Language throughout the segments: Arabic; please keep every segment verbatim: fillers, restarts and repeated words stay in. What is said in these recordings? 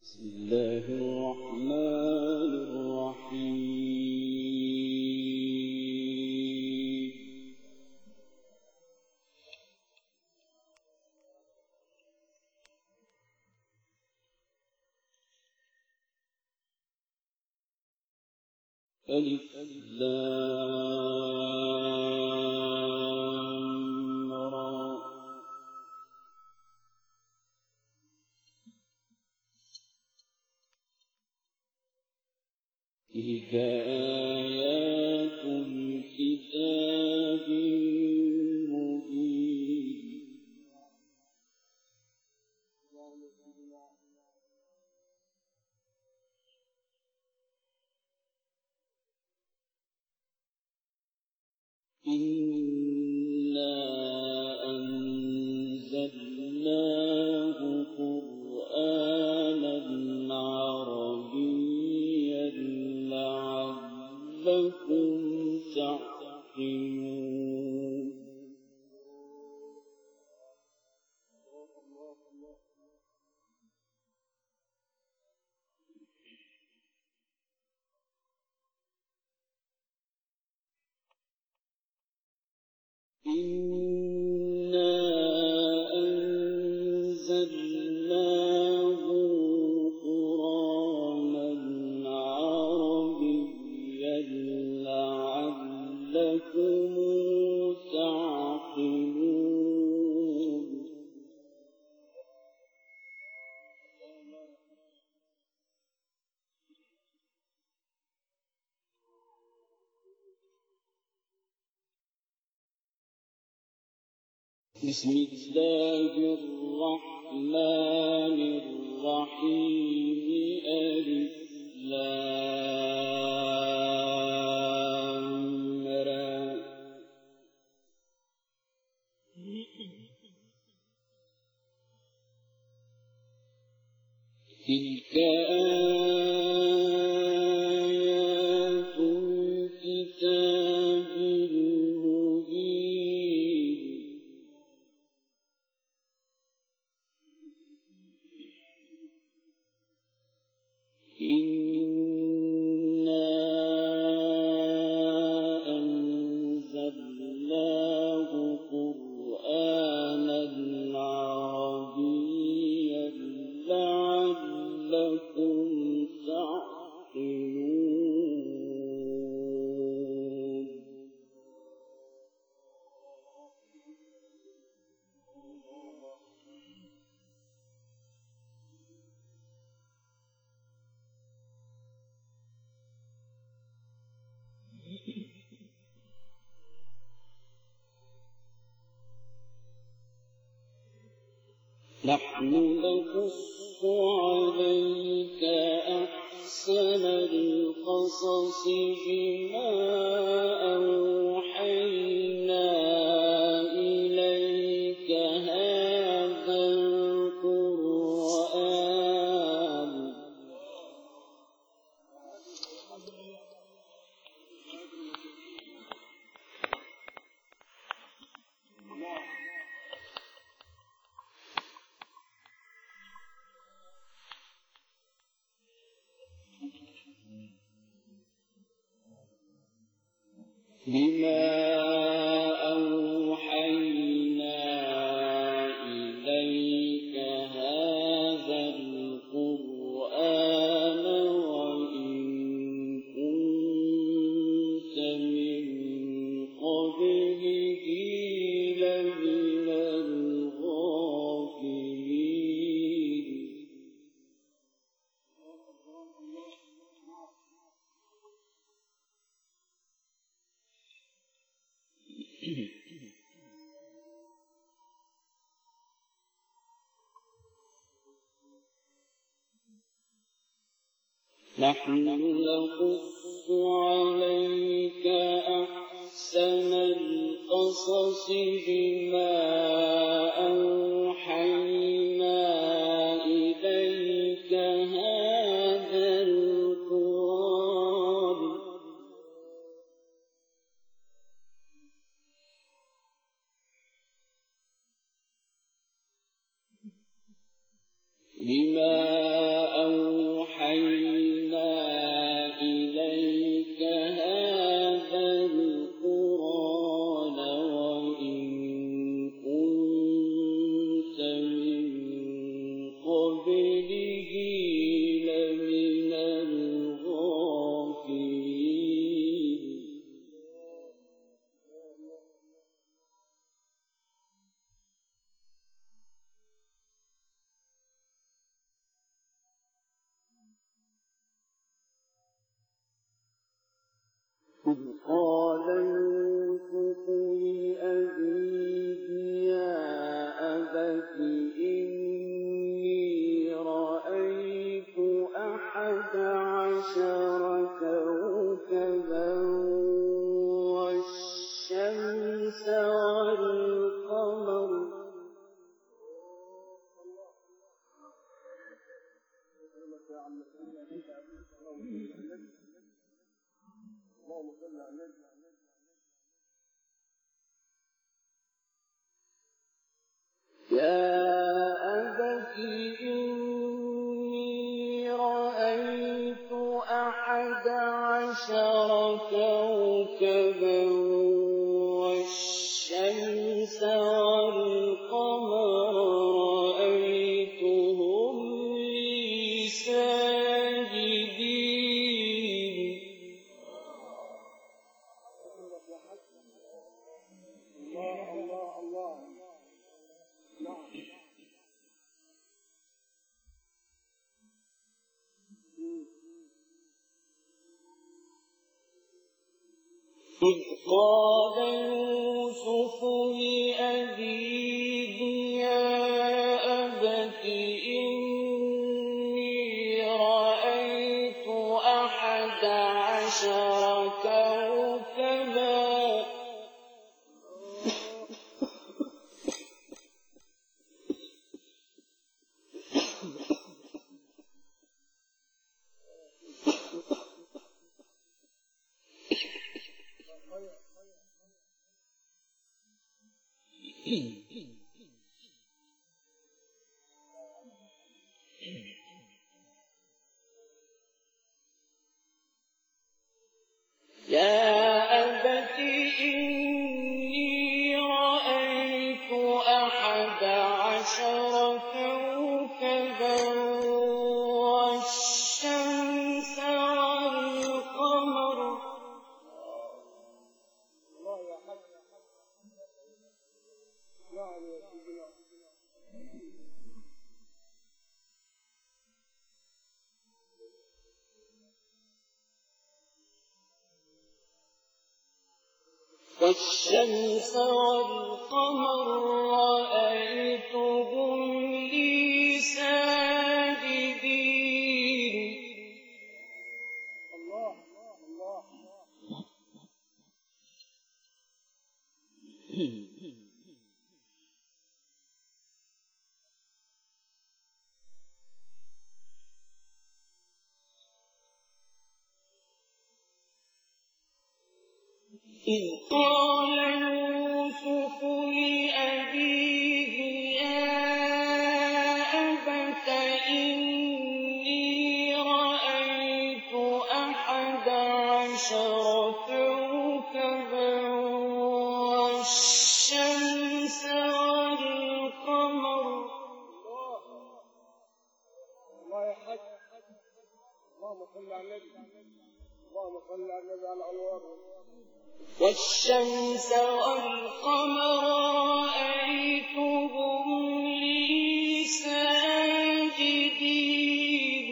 بسم الله الرحمن الرحيم. ألف لام را تلك آيات الكتاب المبين. إنا أنزلناه قرآنا عربيا لعلكم تعقلون. إنا أنزلناه قرآنا عربيا لعلكم تعقلون. بسم الله الرحمن الرحيم. ألف لام را تلك آيات الكتاب المبين. إنا أنزلناه قرآنا عربيا لعلكم تعقلون. نحن نقص عليك أحسن القصص بما أوحينا إليك هذا القرآن بما أوحينا إليك هذا القرآن وإن كنت من قبله لمن الغافلين. نحن نقص عليك أحسن القصص بما أوحينا إليك هذا القرآن بما أوحينا إذ قال يوسف لأبيه يا أبت إني رأيت أحد عشر كوكبا والشمس والقمر يا أبت إني رأيت أحد عشر كوكبا والشمس والقمر رأيتهم لي ساجدين الله الله الله إذ قال يوسف لأبيه يا أبت إني رأيت أحد عشر كوكبا يا أبت إني رأيت أحد عشر كوكبا والشمس والقمر والشمس والقمر رأيتهم لي ساجدين الله الله إذ قال يوسف لأبيه يا أبت إني رأيت أحد عشر كوكبا والشمس والقمر الله يا حج اللهم صل على النبي اللهم صل على النبي على الأنوار والشمس والقمر رأيتهم لي ساجدين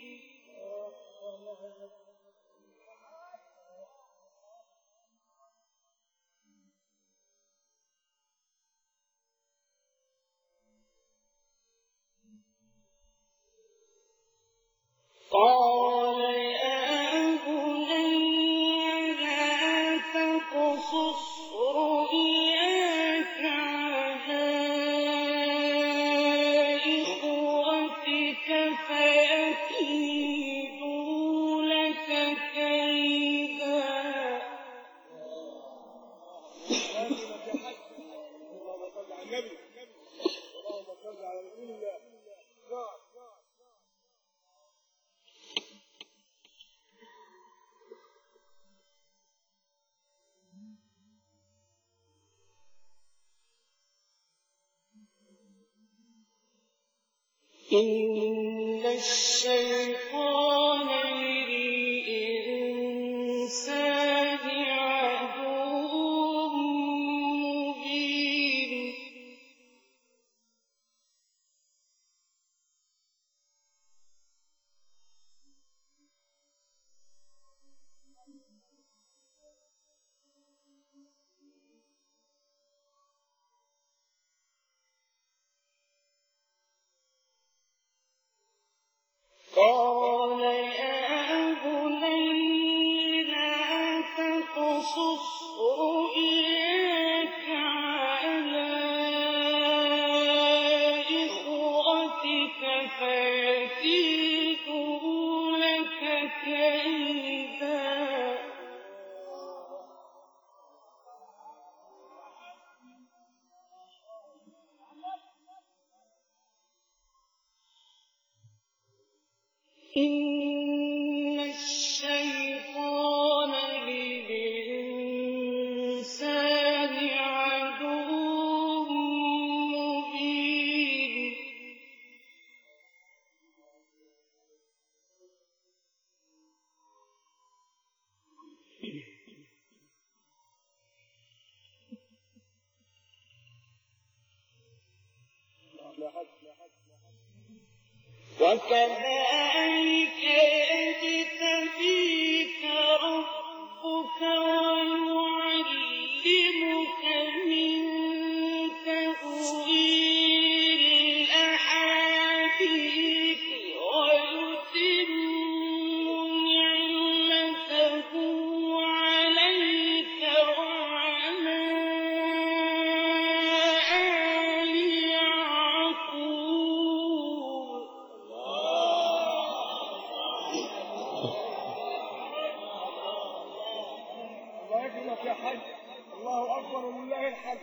قال يا بني لا تقصص رؤياك على إخوتك فيكيدوا لك كيدا اللهم صل على النبي اللهم صل على رسول الله إن الشيطان للإنسان عدو مبين إن الشيطان للإنسان عدو مبين وكذلك يجتبيك ربك ويعلمك من تأويل الأحاديث ويتم نعمته عليك وعلى آل يعقوب. الله يكرمك يا حاج. الله اكبر ولله الحمد.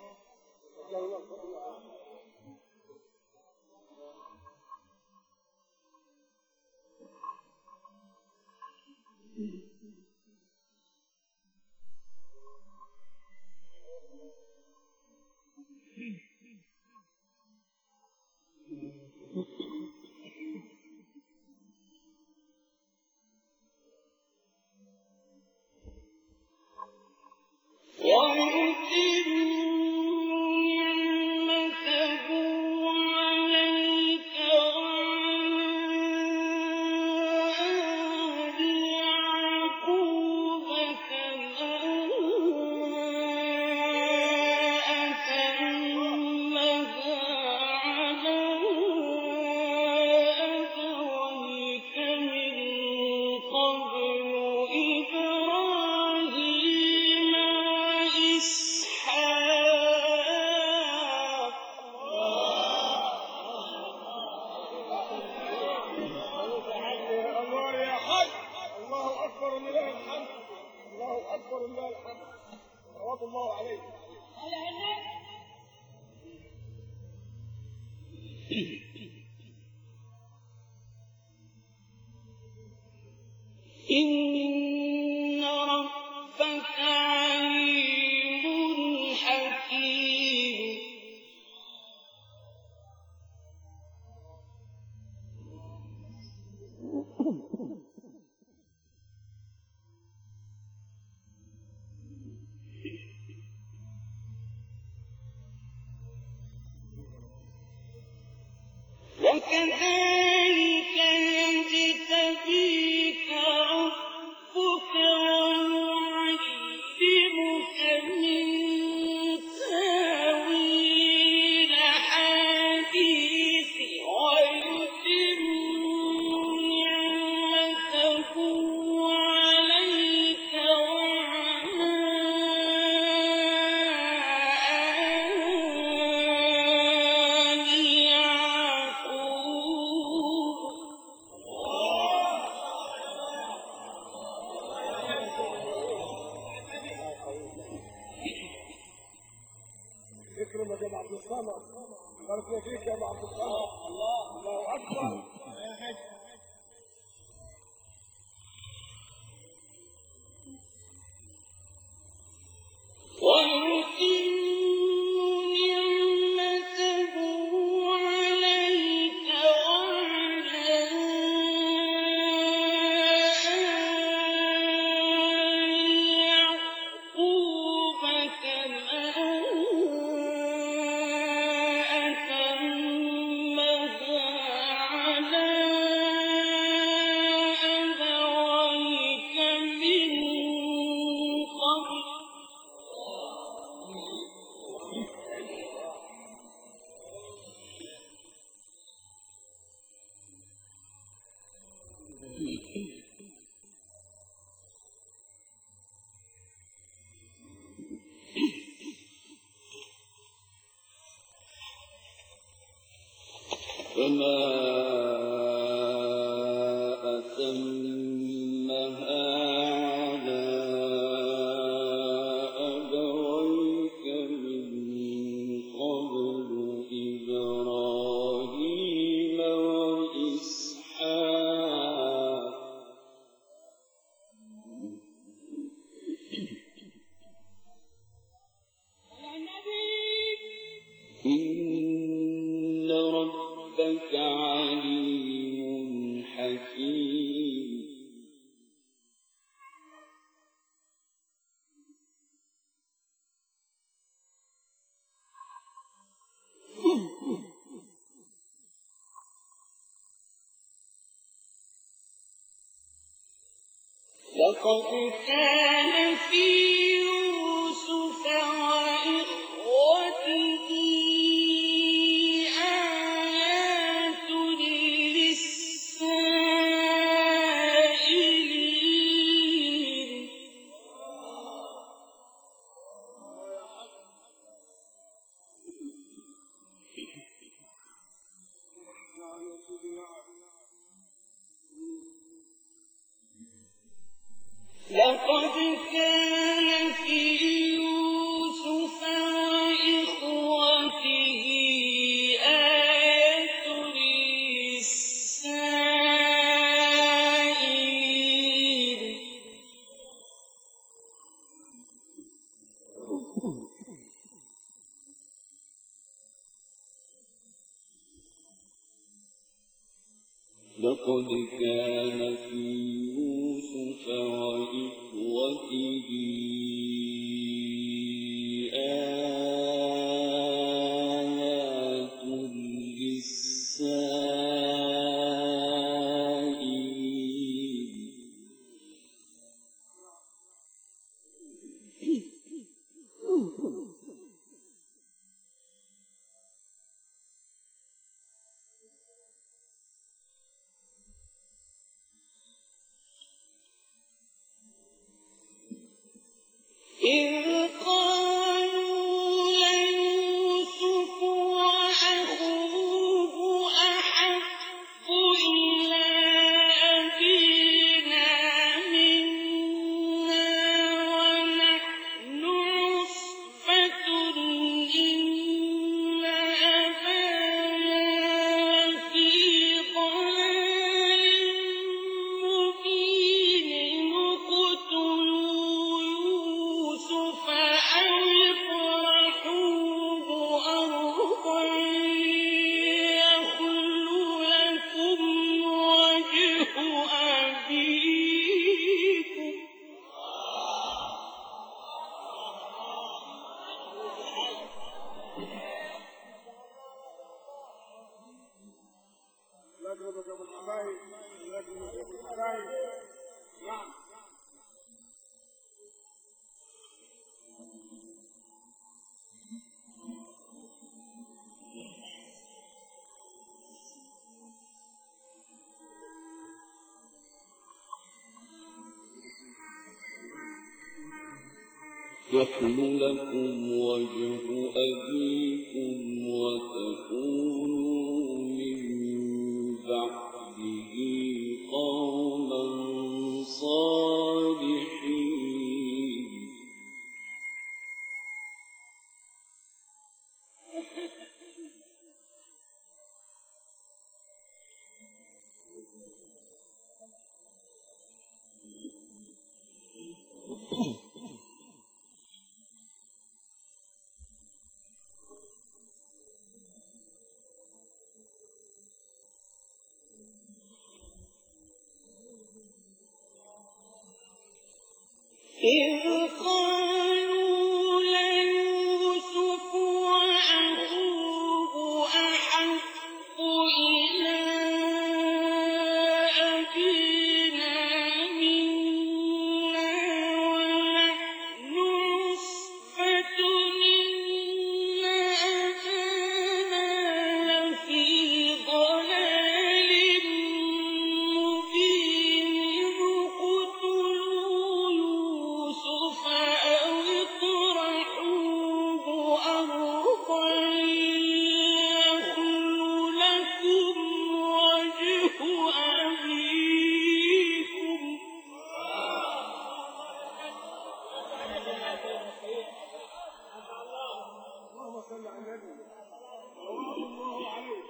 ويتم نعمته عليك وعلى آل يعقوب كما أتمها على أبويك من قبل إبراهيم وإسحاق. الله يا حاج. الله اكبر ولله الحمد. الله اكبر ولله الحمد. صلوات الله عليه. إن ربك عليم حكيم. وكذلك يجتبيك ربك ويعلمك من تأويل الأحاديث ويتم نعمته عليك وعلى آل يعقوب. اكرمك يا ابو عبد الصمد. بارك الله فيك يا ابو عبد الصمد. الله الله اكبر. ويتم نعمته عليك وعلى آل يعقوب كما أتمها على أبويك من قبل كما أتمها على أبويك من قبل إبراهيم وإسحاق ربك عليم حكيم. لقد كان في يوسف وإخوته آيات للسائلين. لقد كان في يوسف وإخوته آية للسائلين. لقد كان في يوسف وإخوته آيات للسائلين. إذ قالوا ليوسف وأخوه أحب إلى أبينا منا ونحن عصبة إن أبانا لفي ضلال مبين. اقتلوا يوسف أو اطرحوه أرضا يخل لكم وجه أبيكم. نضربك بالحبايب نضربك بالحبايب. نعم يحل لكم وجه أبيكم وتكونوا من بعده قوما صالحين. إذ قالوا ليوسف وأخوه أحب إلى أبينا منا ونحن عصبة إن أبانا لفي ضلال مبين. اقتلوا يوسف أو اطرحوه أرضا يخل لكم وجه أبيكم. اللهم صل على النبي صلى الله عليه.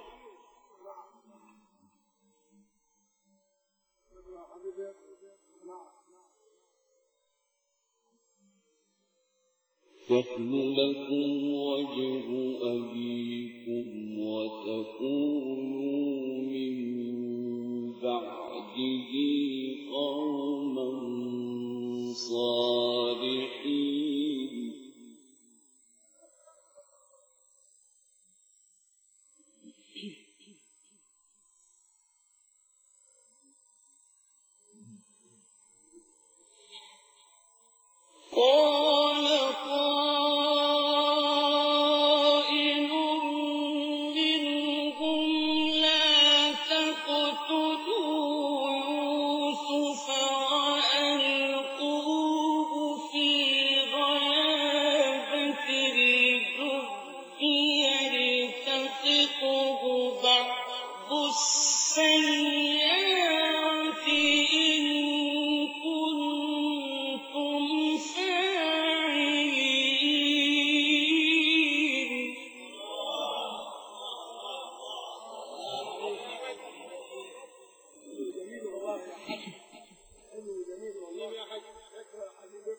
نعم حبيبي. نعم يحل لكم وجه أبيكم وتكونوا به قوما صالحين قال قائل منهم لا تقتلوا يوسف وألقوه في غيابة الجب يلتقطه بعض السيارة إن كنتم فاعلين جميل والله يا حاج. حلو جميل والله يا حاج. شكرا يا حبيبي.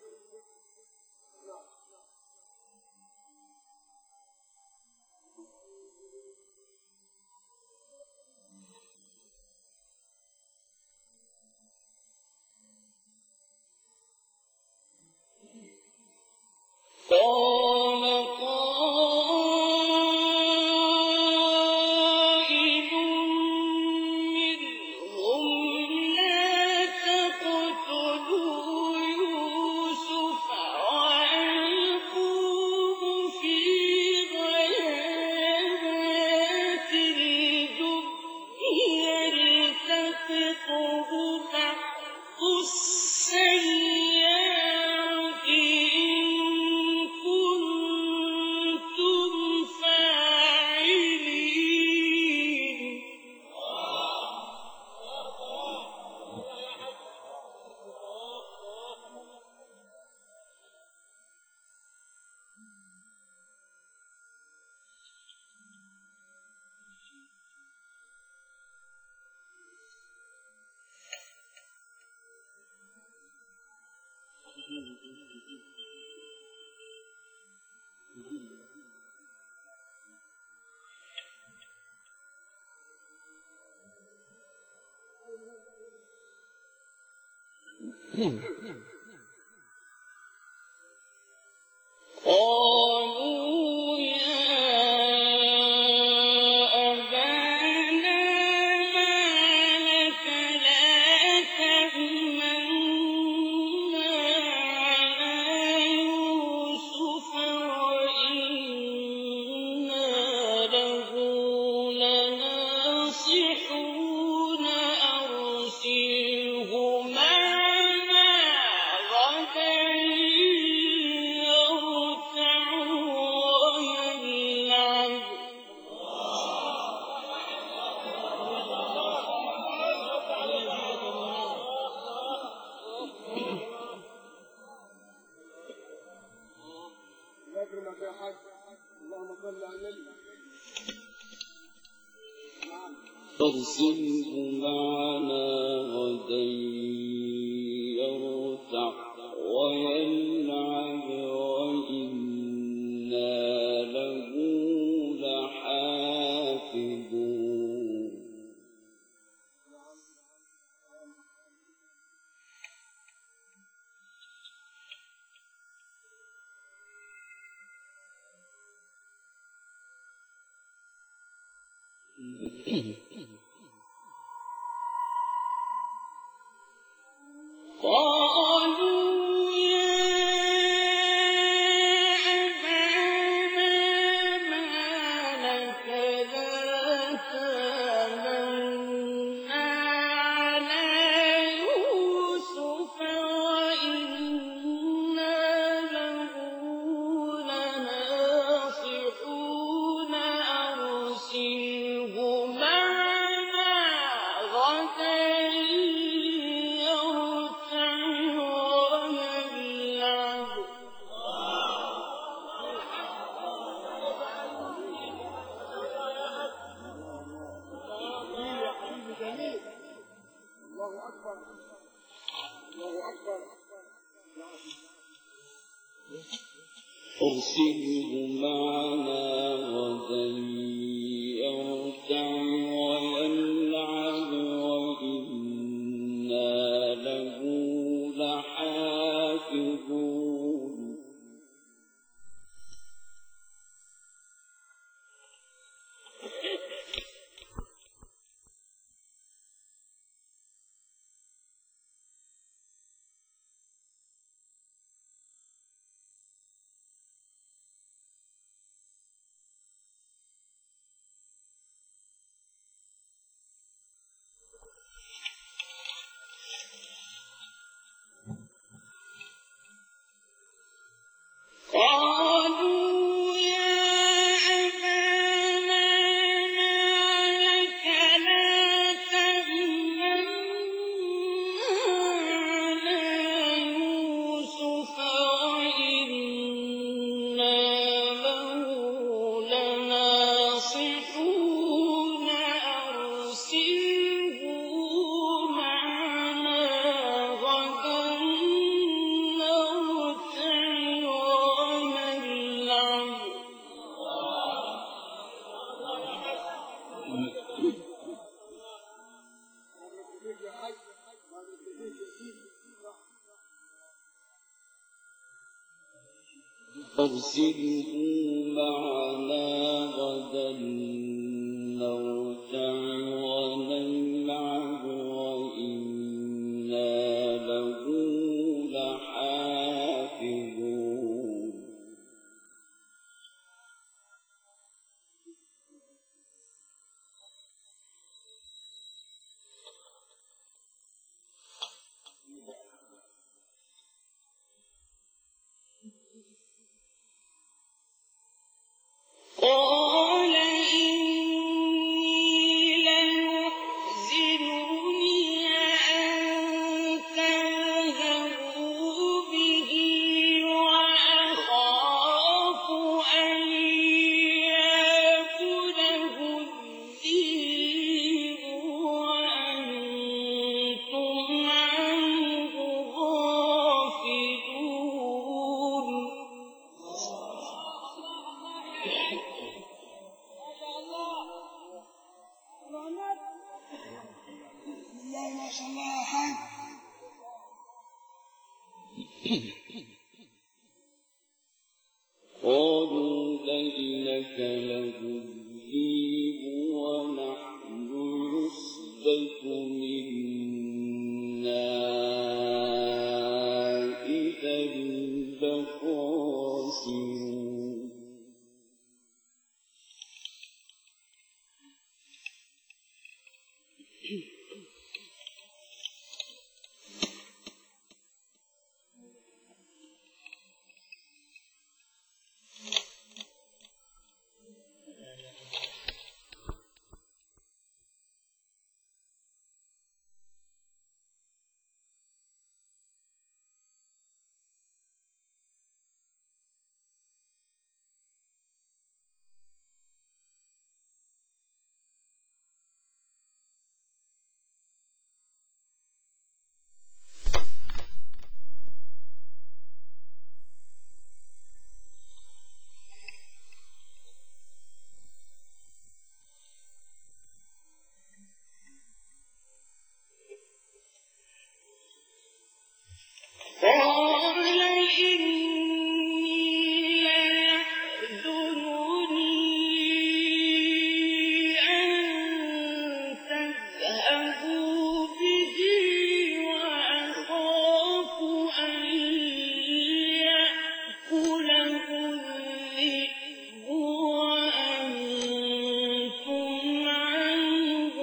قال قائل منهم لا تقتلوا يوسف وألقوه في غيابات الجب يلتقطه بعض السيارة إن كنتم فاعلين قالوا يا أبانا ما لك لا تأمنا على يوسف وإنا له لناصحون أرسله معنا غدا يرتع ويلعب يكرمك يا حاج. اللهم صل على النبي. نعم. فارسله معنا غدا يرتع ويلعب وإنا له لحافظون قالوا يا أبانا ما لك لا تأمنا على يوسف وإنا له لناصحون أرسله معنا غدا يرتع ويلعب جميل يا حبيبي جميل. الله أكبر. الله أكبر. أرسله معنا غدا يرتع ويلعب وإنا فارسله معنا غدا نرتع ونلعب وإنا له لحافظون قال إني ليحزنني أن تذهبوا به وأخاف أن يأكله الذئب وأنتم عنه غافلون. ما شاء الله يا حاج. قالوا لئنك لذيب ونحن عصبة منا إذا لخاسرون. قال إني ليحزنني أن تذهبوا به وأخاف أن يأكله الذئب وأنتم عنه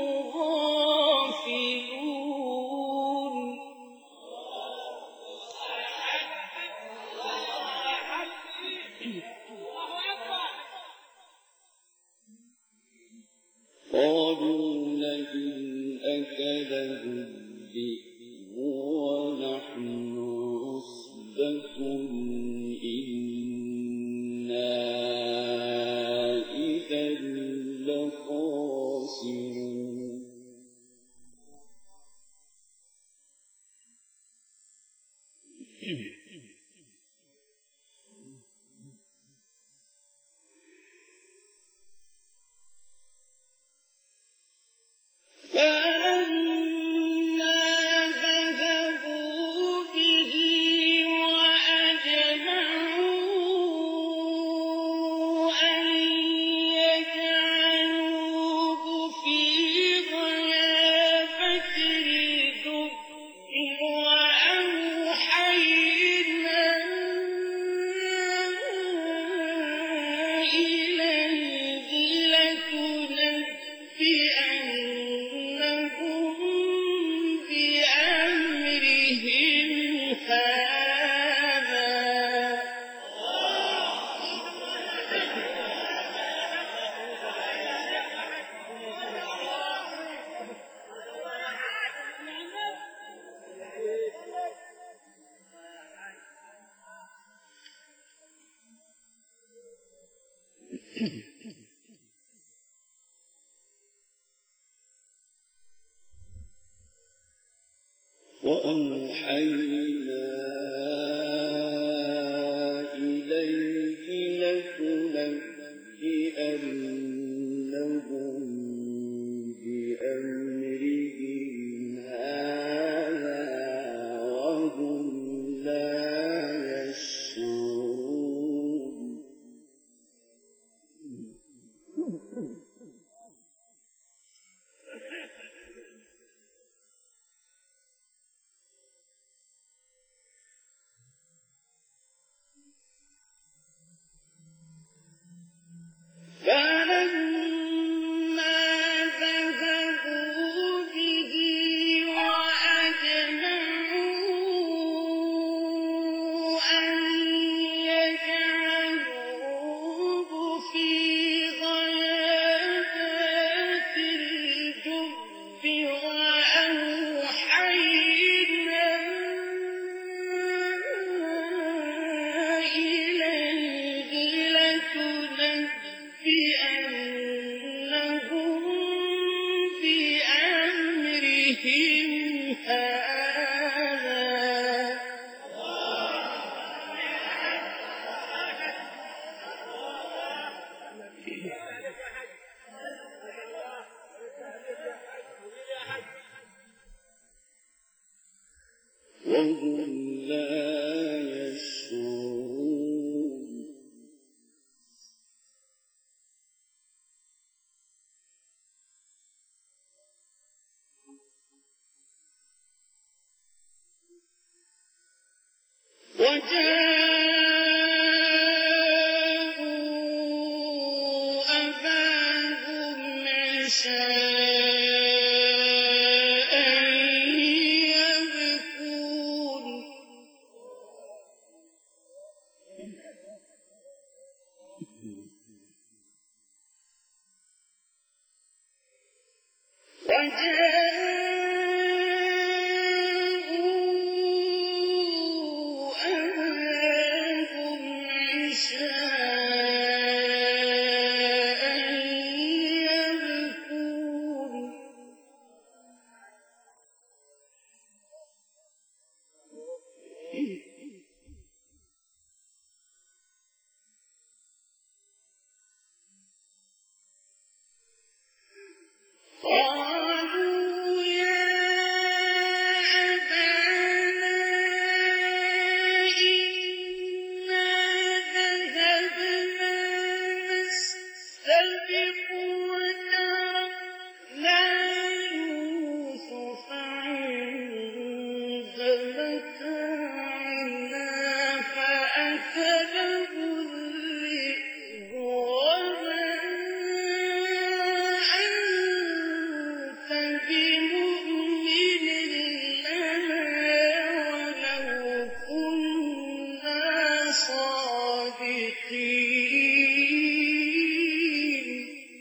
غافلون. قالوا لئن أكله الذئب ونحن عصبة إنا إذا لخاسرون. فلما ذهبوا به وأجمعوا أن يجعلوه في غيابة الجب وأوحينا إليه لتنبئنهم بأمرهم هذا. وأوحينا إليه لتنبئنهم عليهم هذا وهم لا يشعرون وجاءوا أباهم عشاء يبكون وجاءوا أباهم عشاء يبكون قالوا يا أبانا إنا ذهبنا نستبق وتركنا يوسف عند متاعنا فأكله الذئب وما أنت بمؤمن لنا ولو كنا صادقين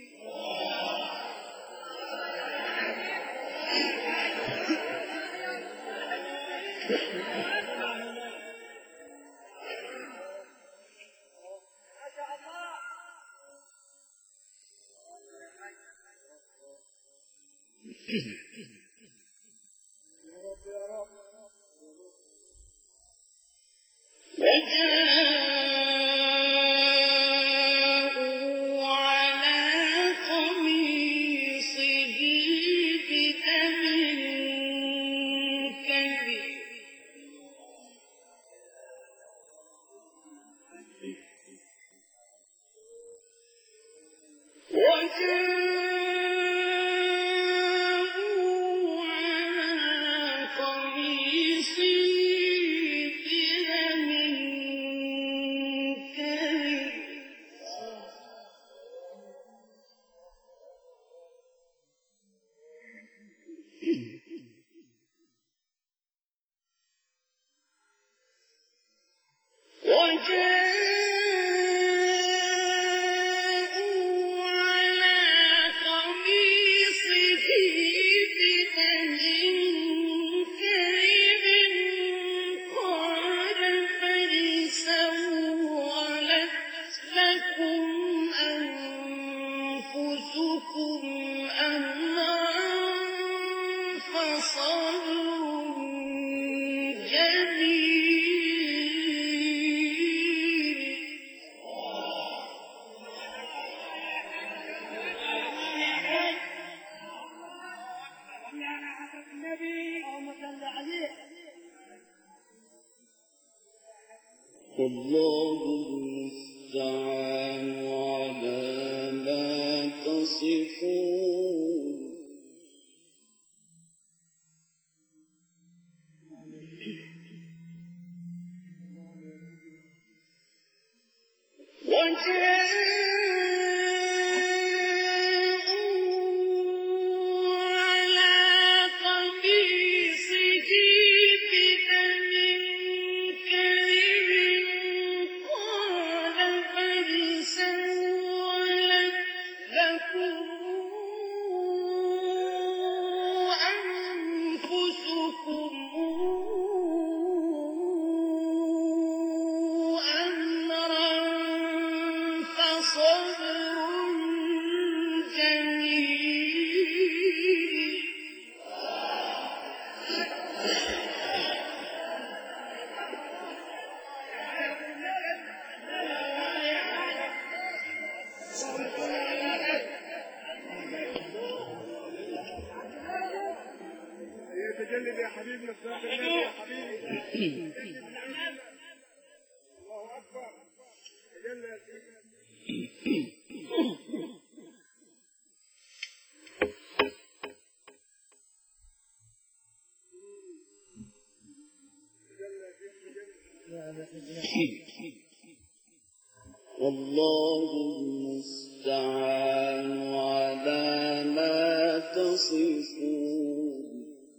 وجاءوا على قميصه بدم كذب وجاءوا على قميصه بدم كذب وجاءوا على قميصه بدم كذب قال بل سولت لكم أنفسكم أمرا فصبر جميل والله المستعان على ما تصفون وجاءوا على قميصه بدم كذب قال بل تجلد يا حبيبنا الصلاة النبي يا حبيبي. الله أكبر. تجلى يا سيدي. والله المستعان على ما تصفون.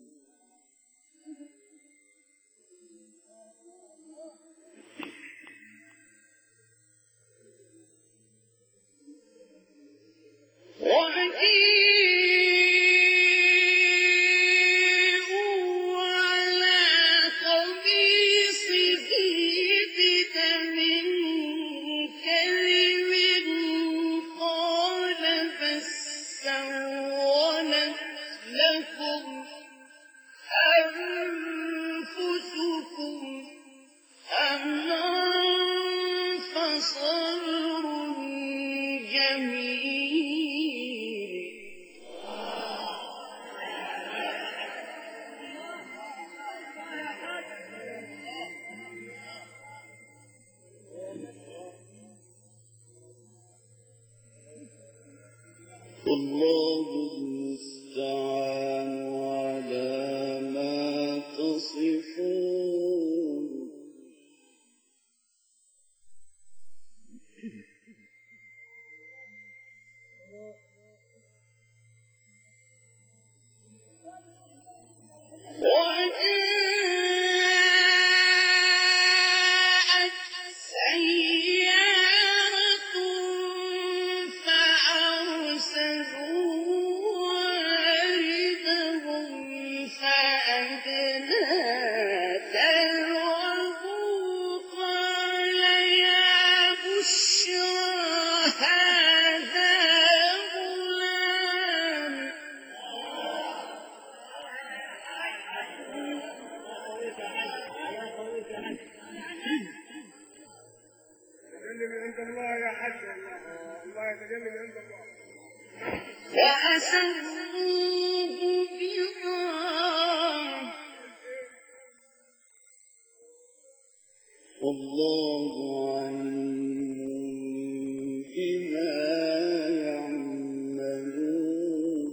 والله المستعان على ما تصفون. والله عليم بما يعملون.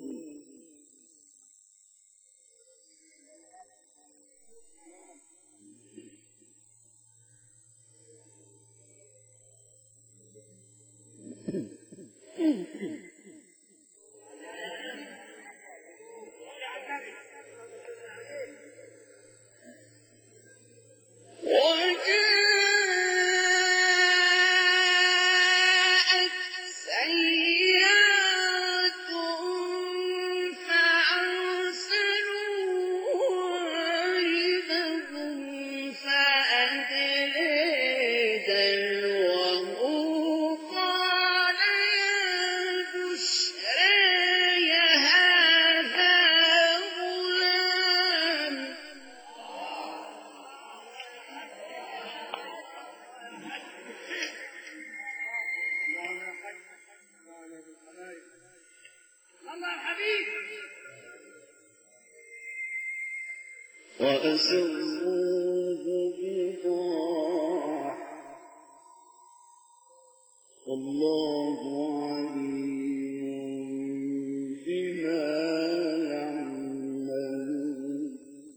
وأسروه بضاعة والله عليم بما يعملون.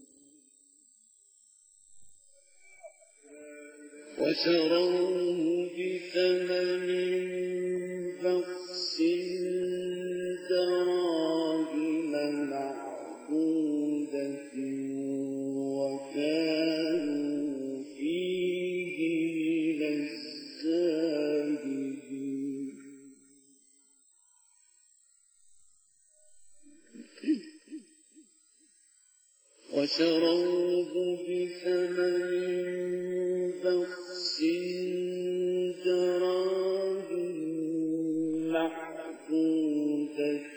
وشروه بثمن بخس دراهم معدودة وكانوا فيه من الزاهدين. وشروه بثمن بخس دراهم معدودة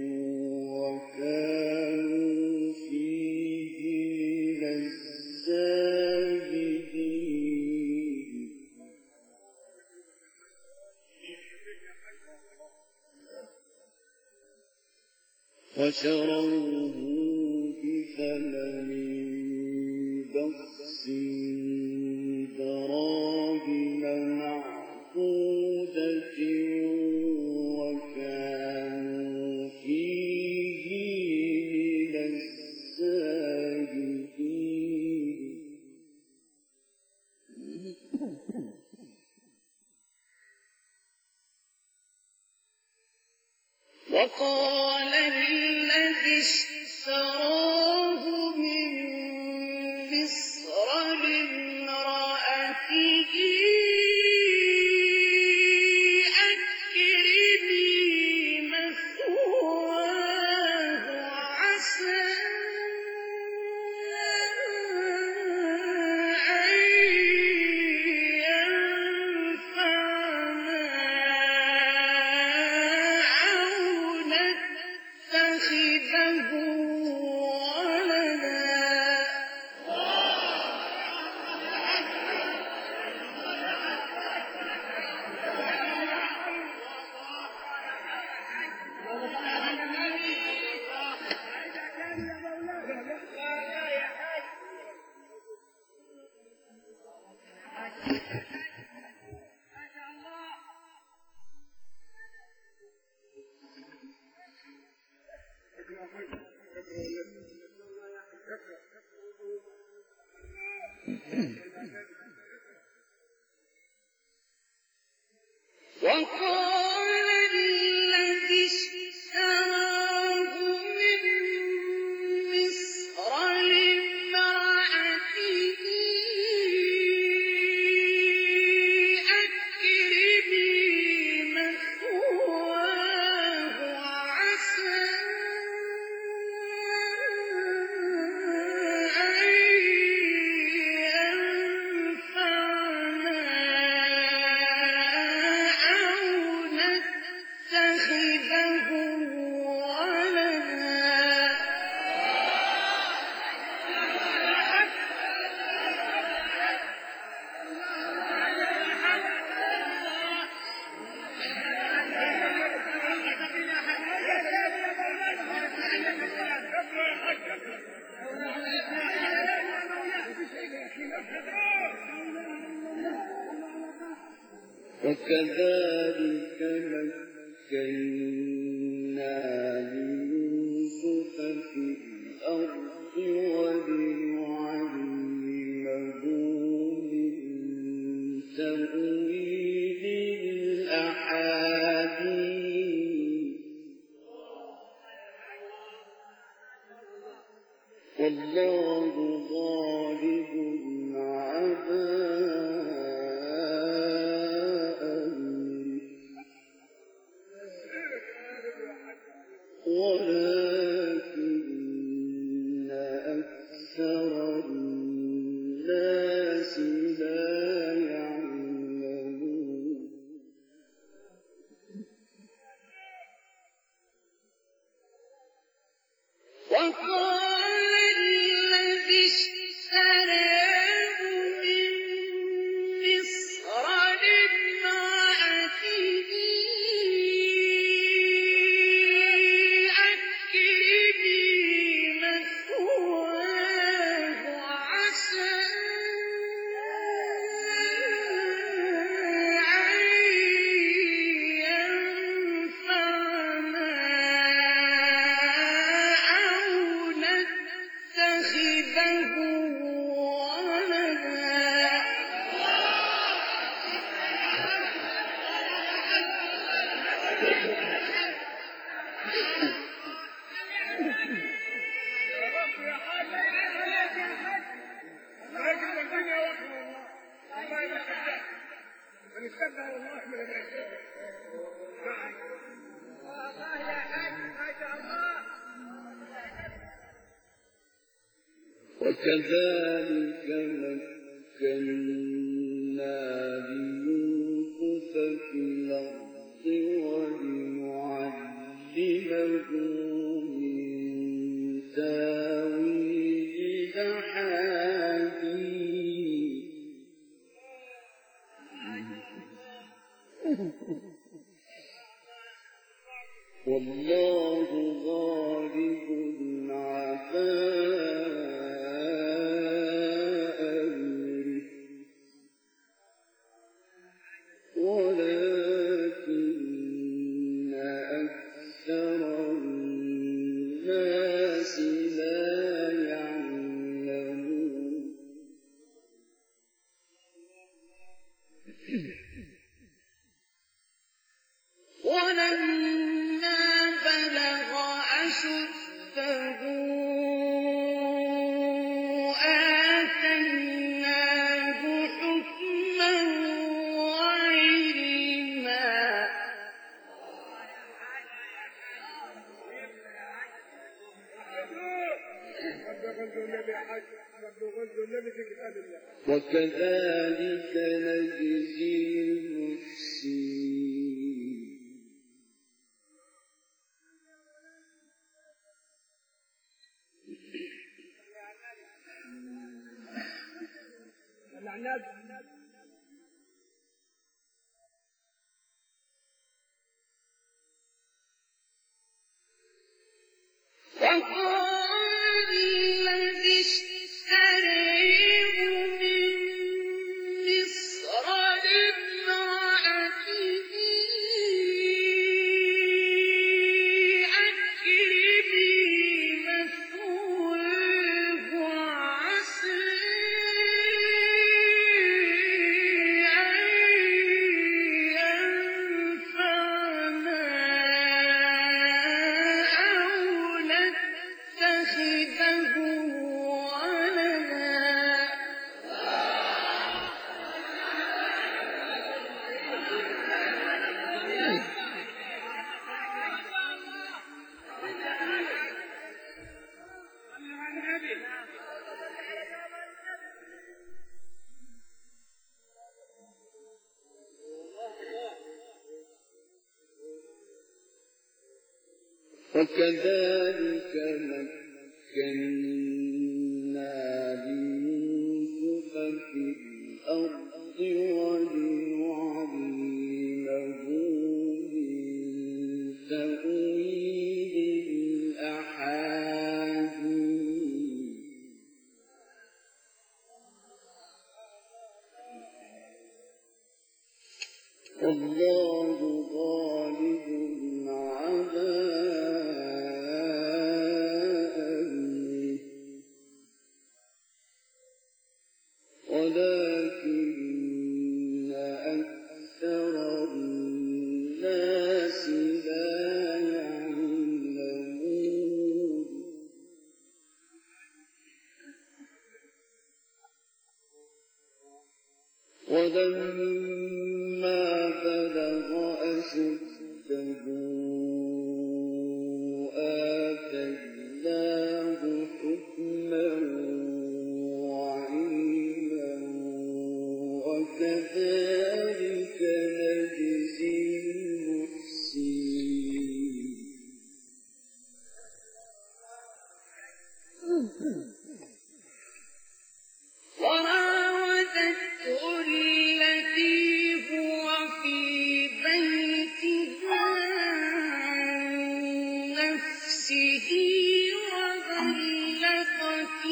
وكانوا فيه من الزاهدين. وشروه ثمن بخس دراهم معدودة وكانوا فيه من الزاهدين وقال الذي اشتراه من مصر لامرأته أكرمي مثواه عسى أن ينفعنا أو نتخذه ولدا وقال الذي اشتراه من مصر لامرأته أكرمي مثواه عسى أن ينفعنا أو نتخذه ولدا وكذلك مكنا ليوسف في الأرض ولنعلمه من تأويل الأحاديث والله غالب على ولكن أكثر الناس لا يعلمون وقال الذي اشتراه من مصر لامرأته أكرمي مثواه عسى أن ينفعنا أو نتخذه ولدا وكذلك مكنا ليوسف في الأرض ولنعلمه من تأويل الأحاديث والله غالب على غزوا النبي حج غزوا النبي في كتاب الله. وكذلك نجزي المحسنين. وقال الذي اشتريه من مصر لامرأته أكرمي مثواه وعسى أن ينفعنا أو نتخذه ولدا. وكذلك مكنا ليوسف في الأرض ولنعلمه من تأويل الأحاديث. والله غالب على أمره ولكن أكثر الناس لا يعلمون. ولما بلغ أشده آتيناه حكما وعلما وكذلك نجزي المحسنين. وراودته التي هو في بيتها عن نفسه وغلقت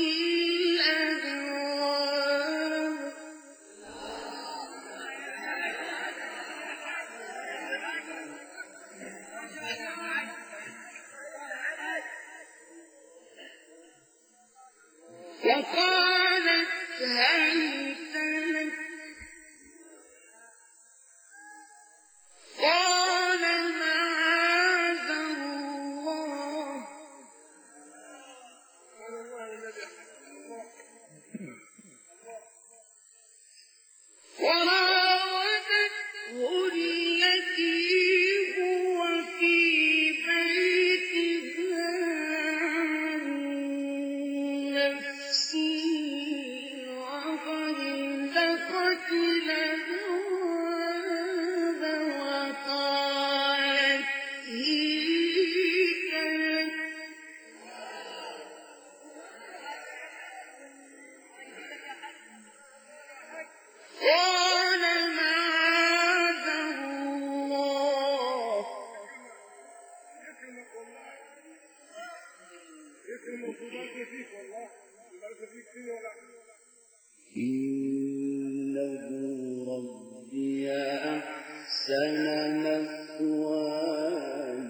الأبواب. وقالت هيت لك. قال معاذ الله. وراودته التي هو في بيتها عن نفسه وغلقت الأبواب وقالت هيت لك. قال معاذ الله. يكرمك والله يكرمك ويبارك فيك والله يبارك فيك فيه ولا إنه ربي أحسن مثواي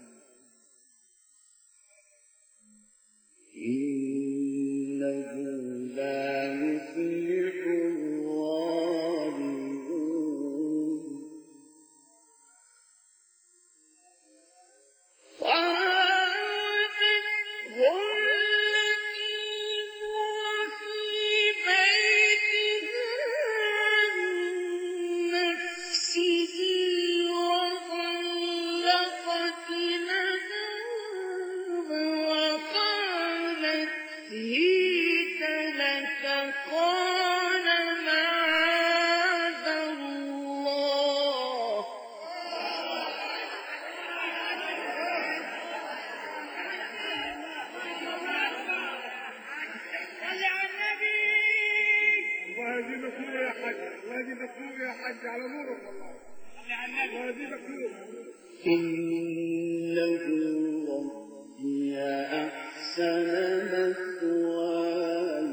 إنه لا يفلح الظالمون. وراودته التي هو في بيتها عن نفسه وغلقت الأبواب وقالت هي حاج على نورك والله. الله يزيدك نور. إنه ربي أحسن مثواي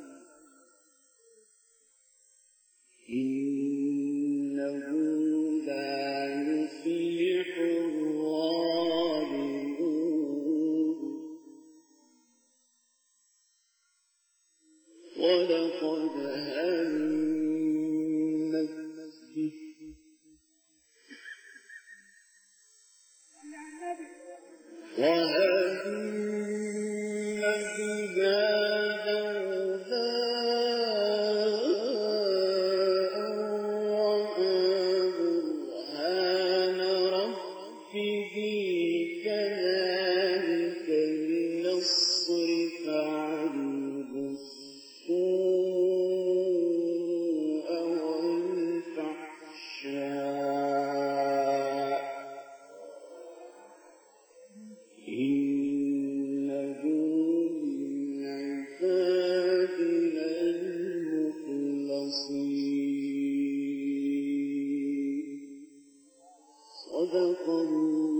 إنه لا يفلح الظالمون ولقد همت به وهم بها لولا أن رأى برهان ربه كذلك لنصرف عنه السوء والفحشاء إنه من عبادنا المخلصين صدق الله